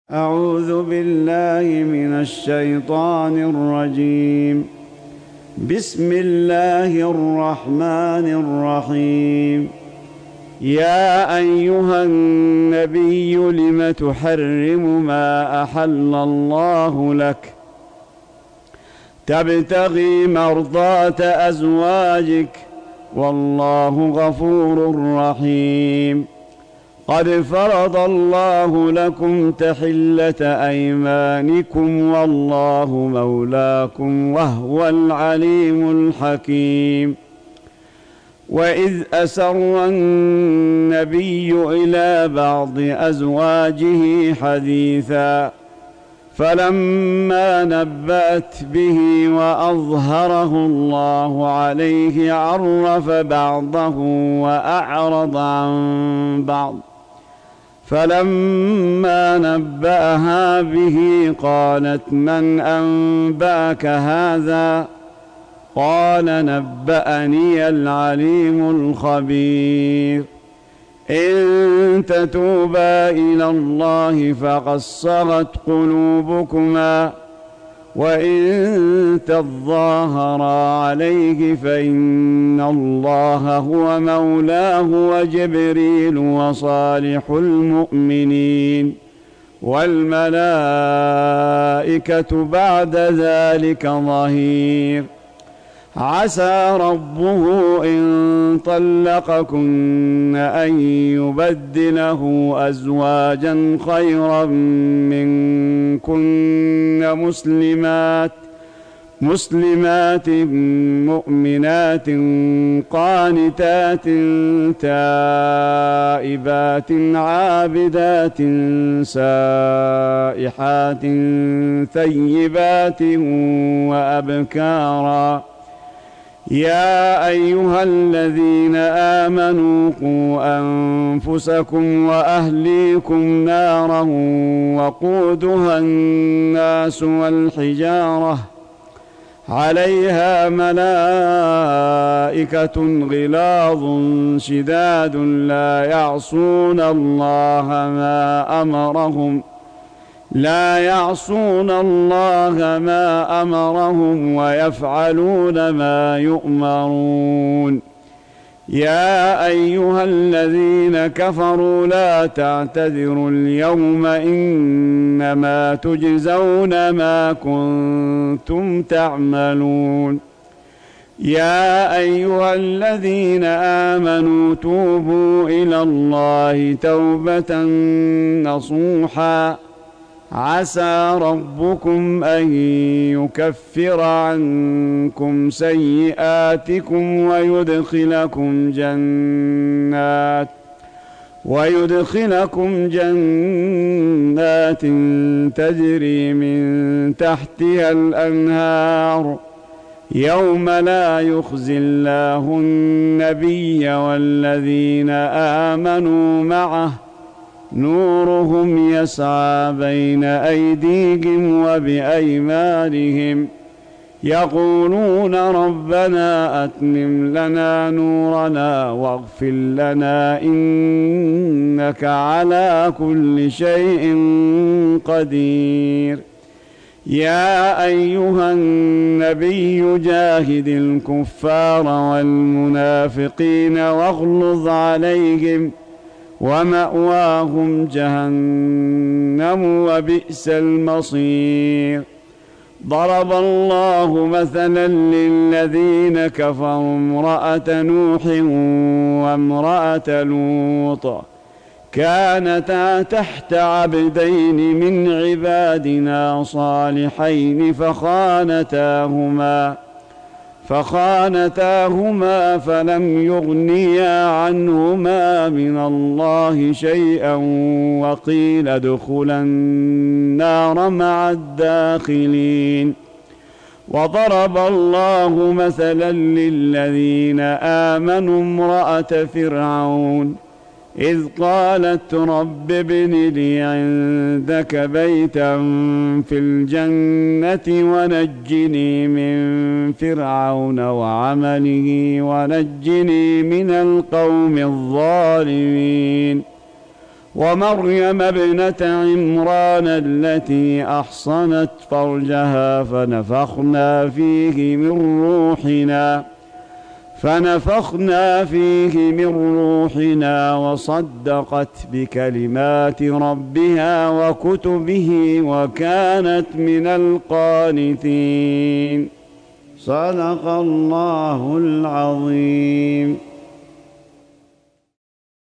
أعوذ بالله من الشيطان الرجيم. بسم الله الرحمن الرحيم. يا أيها النبي لم تحرم ما أحل الله لك تبتغي مرضات أزواجك والله غفور رحيم. قد فرض الله لكم تحلة أيمانكم والله مولاكم وهو العليم الحكيم. وإذ أسر النبي إلى بعض أزواجه حديثا فلما نبأت به وأظهره الله عليه عرف بعضه وأعرض عن بعض. فلما نبأها به قالت من أنبأك هذا؟ قال نبأني العليم الخبير. إن تتوبا إلى الله فقد صغت قلوبكما وإن تظاهرا عليه فإن الله هو مولاه وجبريل وصالح المؤمنين والملائكة بعد ذلك ظهير. عسى ربه إن طلقكن أن يبدله أزواجا خيرا منكن مسلمات مؤمنات قانتات تائبات عابدات سائحات ثيبات وأبكارا. يا أيها الذين آمنوا قوا أنفسكم وأهليكم نارا وقودها الناس والحجارة عليها ملائكة غلاظ شداد لا يعصون الله ما أمرهم ويفعلون ما يؤمرون. يا أيها الذين كفروا لا تعتذروا اليوم إنما تجزون ما كنتم تعملون. يا أيها الذين آمنوا توبوا إلى الله توبة نصوحا عسى ربكم أن يكفر عنكم سيئاتكم ويدخلكم جنات تجري من تحتها الأنهار يوم لا يخزي الله النبي والذين آمنوا معه نورهم يسعى بين أيديهم وبأيمانهم يقولون ربنا أتمم لنا نورنا واغفر لنا إنك على كل شيء قدير. يا أيها النبي جاهد الكفار والمنافقين واغلظ عليهم ومأواهم جهنم وبئس المصير. ضرب الله مثلا للذين كفروا امرأة نوح وامرأة لوط كانتا تحت عبدين من عبادنا صالحين فخانتاهما فلم يغنيا عنهما من الله شيئا وقيل ادخلا النار مع الداخلين. وضرب الله مثلا للذين آمنوا امرأة فرعون إذ قالت رب ابن لي عندك بيتا في الجنة ونجني من فرعون وعمله ونجني من القوم الظالمين. ومريم ابنة عمران التي أحصنت فرجها فنفخنا فيه من روحنا وصدقت بكلمات ربها وكتبه وكانت من القانتين. صدق الله العظيم.